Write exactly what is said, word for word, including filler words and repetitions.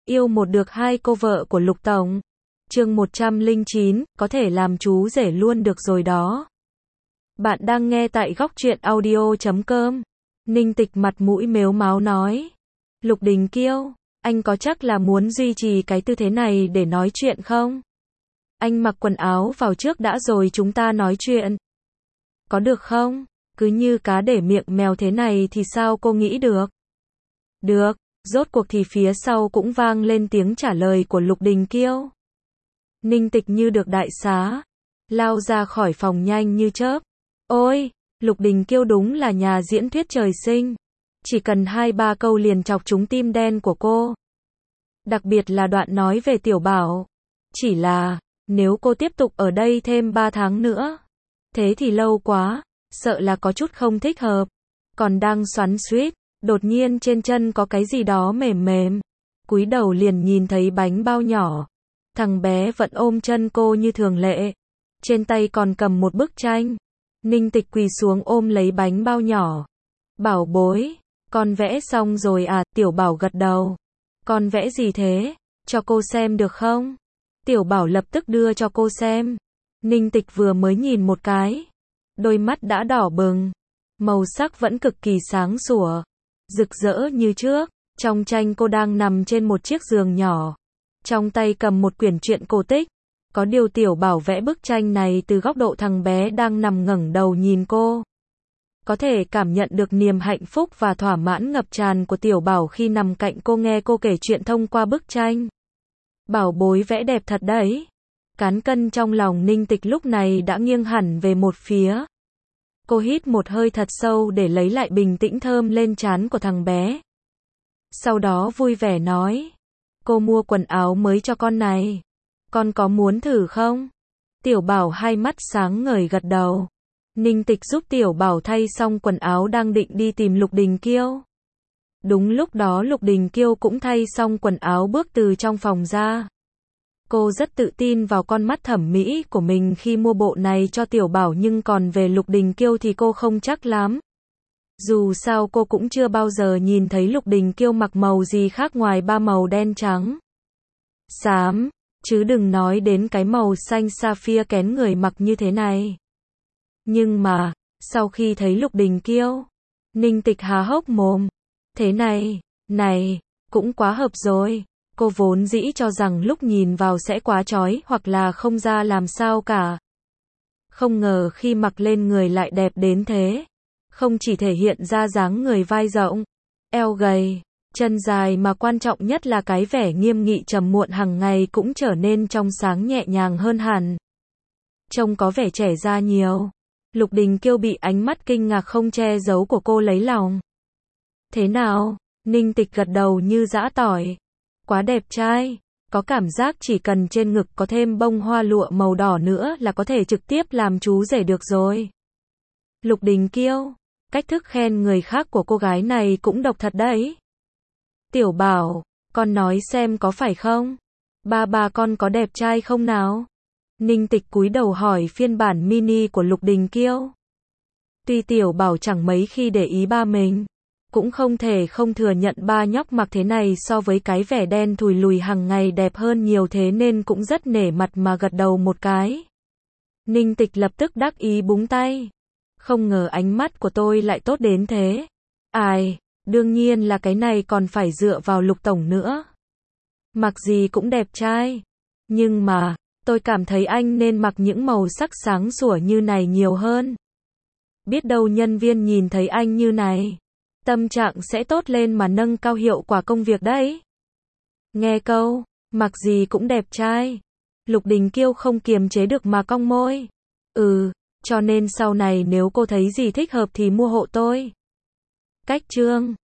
Yêu một được hai cô vợ của Lục Tổng. Chương một trăm lẻ chín, có thể làm chú rể luôn được rồi đó. Bạn đang nghe tại góc truyện audio chấm com. Ninh Tịch mặt mũi mếu máo nói. Lục Đình Kiêu, anh có chắc là muốn duy trì cái tư thế này để nói chuyện không? Anh mặc quần áo vào trước đã rồi chúng ta nói chuyện. Có được không? Cứ như cá để miệng mèo thế này thì sao cô nghĩ được? Được. Rốt cuộc thì phía sau cũng vang lên tiếng trả lời của Lục Đình Kiêu. Ninh Tịch như được đại xá, lao ra khỏi phòng nhanh như chớp. Ôi, Lục Đình Kiêu đúng là nhà diễn thuyết trời sinh. Chỉ cần hai ba câu liền chọc trúng tim đen của cô. Đặc biệt là đoạn nói về Tiểu Bảo. Chỉ là, nếu cô tiếp tục ở đây thêm ba tháng nữa, thế thì lâu quá, sợ là có chút không thích hợp. Còn đang xoắn xuýt, đột nhiên trên chân có cái gì đó mềm mềm. Cúi đầu liền nhìn thấy bánh bao nhỏ. Thằng bé vẫn ôm chân cô như thường lệ. Trên tay còn cầm một bức tranh. Ninh Tịch quỳ xuống ôm lấy bánh bao nhỏ. Bảo bối, con vẽ xong rồi à? Tiểu Bảo gật đầu. Con vẽ gì thế? Cho cô xem được không? Tiểu Bảo lập tức đưa cho cô xem. Ninh Tịch vừa mới nhìn một cái, đôi mắt đã đỏ bừng. Màu sắc vẫn cực kỳ sáng sủa, rực rỡ như trước. Trong tranh cô đang nằm trên một chiếc giường nhỏ, trong tay cầm một quyển truyện cổ tích. Có điều Tiểu Bảo vẽ bức tranh này từ góc độ thằng bé đang nằm ngẩng đầu nhìn cô. Có thể cảm nhận được niềm hạnh phúc và thỏa mãn ngập tràn của Tiểu Bảo khi nằm cạnh cô nghe cô kể chuyện thông qua bức tranh. Bảo bối vẽ đẹp thật đấy. Cán cân trong lòng Ninh Tịch lúc này đã nghiêng hẳn về một phía. Cô hít một hơi thật sâu để lấy lại bình tĩnh thơm lên trán của thằng bé. Sau đó vui vẻ nói. Cô mua quần áo mới cho con này. Con có muốn thử không? Tiểu Bảo hai mắt sáng ngời gật đầu. Ninh Tịch giúp Tiểu Bảo thay xong quần áo đang định đi tìm Lục Đình Kiêu. Đúng lúc đó Lục Đình Kiêu cũng thay xong quần áo bước từ trong phòng ra. Cô rất tự tin vào con mắt thẩm mỹ của mình khi mua bộ này cho Tiểu Bảo, nhưng còn về Lục Đình Kiêu thì cô không chắc lắm. Dù sao cô cũng chưa bao giờ nhìn thấy Lục Đình Kiêu mặc màu gì khác ngoài ba màu đen trắng, xám, chứ đừng nói đến cái màu xanh sapphire kén người mặc như thế này. Nhưng mà, sau khi thấy Lục Đình Kiêu, Ninh Tịch há hốc mồm. Thế này, này, cũng quá hợp rồi. Cô vốn dĩ cho rằng lúc nhìn vào sẽ quá chói hoặc là không ra làm sao cả. Không ngờ khi mặc lên người lại đẹp đến thế. Không chỉ thể hiện ra dáng người vai rộng, eo gầy, chân dài mà quan trọng nhất là cái vẻ nghiêm nghị trầm muộn hàng ngày cũng trở nên trong sáng nhẹ nhàng hơn hẳn. Trông có vẻ trẻ ra nhiều. Lục Đình Kiêu bị ánh mắt kinh ngạc không che giấu của cô lấy lòng. Thế nào? Ninh Tịch gật đầu như giã tỏi. Quá đẹp trai. Có cảm giác chỉ cần trên ngực có thêm bông hoa lụa màu đỏ nữa là có thể trực tiếp làm chú rể được rồi. Lục Đình Kiêu, cách thức khen người khác của cô gái này cũng độc thật đấy. Tiểu Bảo, con nói xem có phải không? Ba ba con có đẹp trai không nào? Ninh Tịch cúi đầu hỏi phiên bản mini của Lục Đình Kiêu. Tuy Tiểu Bảo chẳng mấy khi để ý ba mình, cũng không thể không thừa nhận ba nhóc mặc thế này so với cái vẻ đen thùi lùi hàng ngày đẹp hơn nhiều, thế nên cũng rất nể mặt mà gật đầu một cái. Ninh Tịch lập tức đắc ý búng tay. Không ngờ ánh mắt của tôi lại tốt đến thế. Ai, đương nhiên là cái này còn phải dựa vào Lục Tổng nữa. Mặc gì cũng đẹp trai. Nhưng mà, tôi cảm thấy anh nên mặc những màu sắc sáng sủa như này nhiều hơn. Biết đâu nhân viên nhìn thấy anh như này, tâm trạng sẽ tốt lên mà nâng cao hiệu quả công việc đấy. Nghe câu, mặc gì cũng đẹp trai. Lục Đình Kiêu không kiềm chế được mà cong môi. Ừ, cho nên sau này nếu cô thấy gì thích hợp thì mua hộ tôi. Cách chương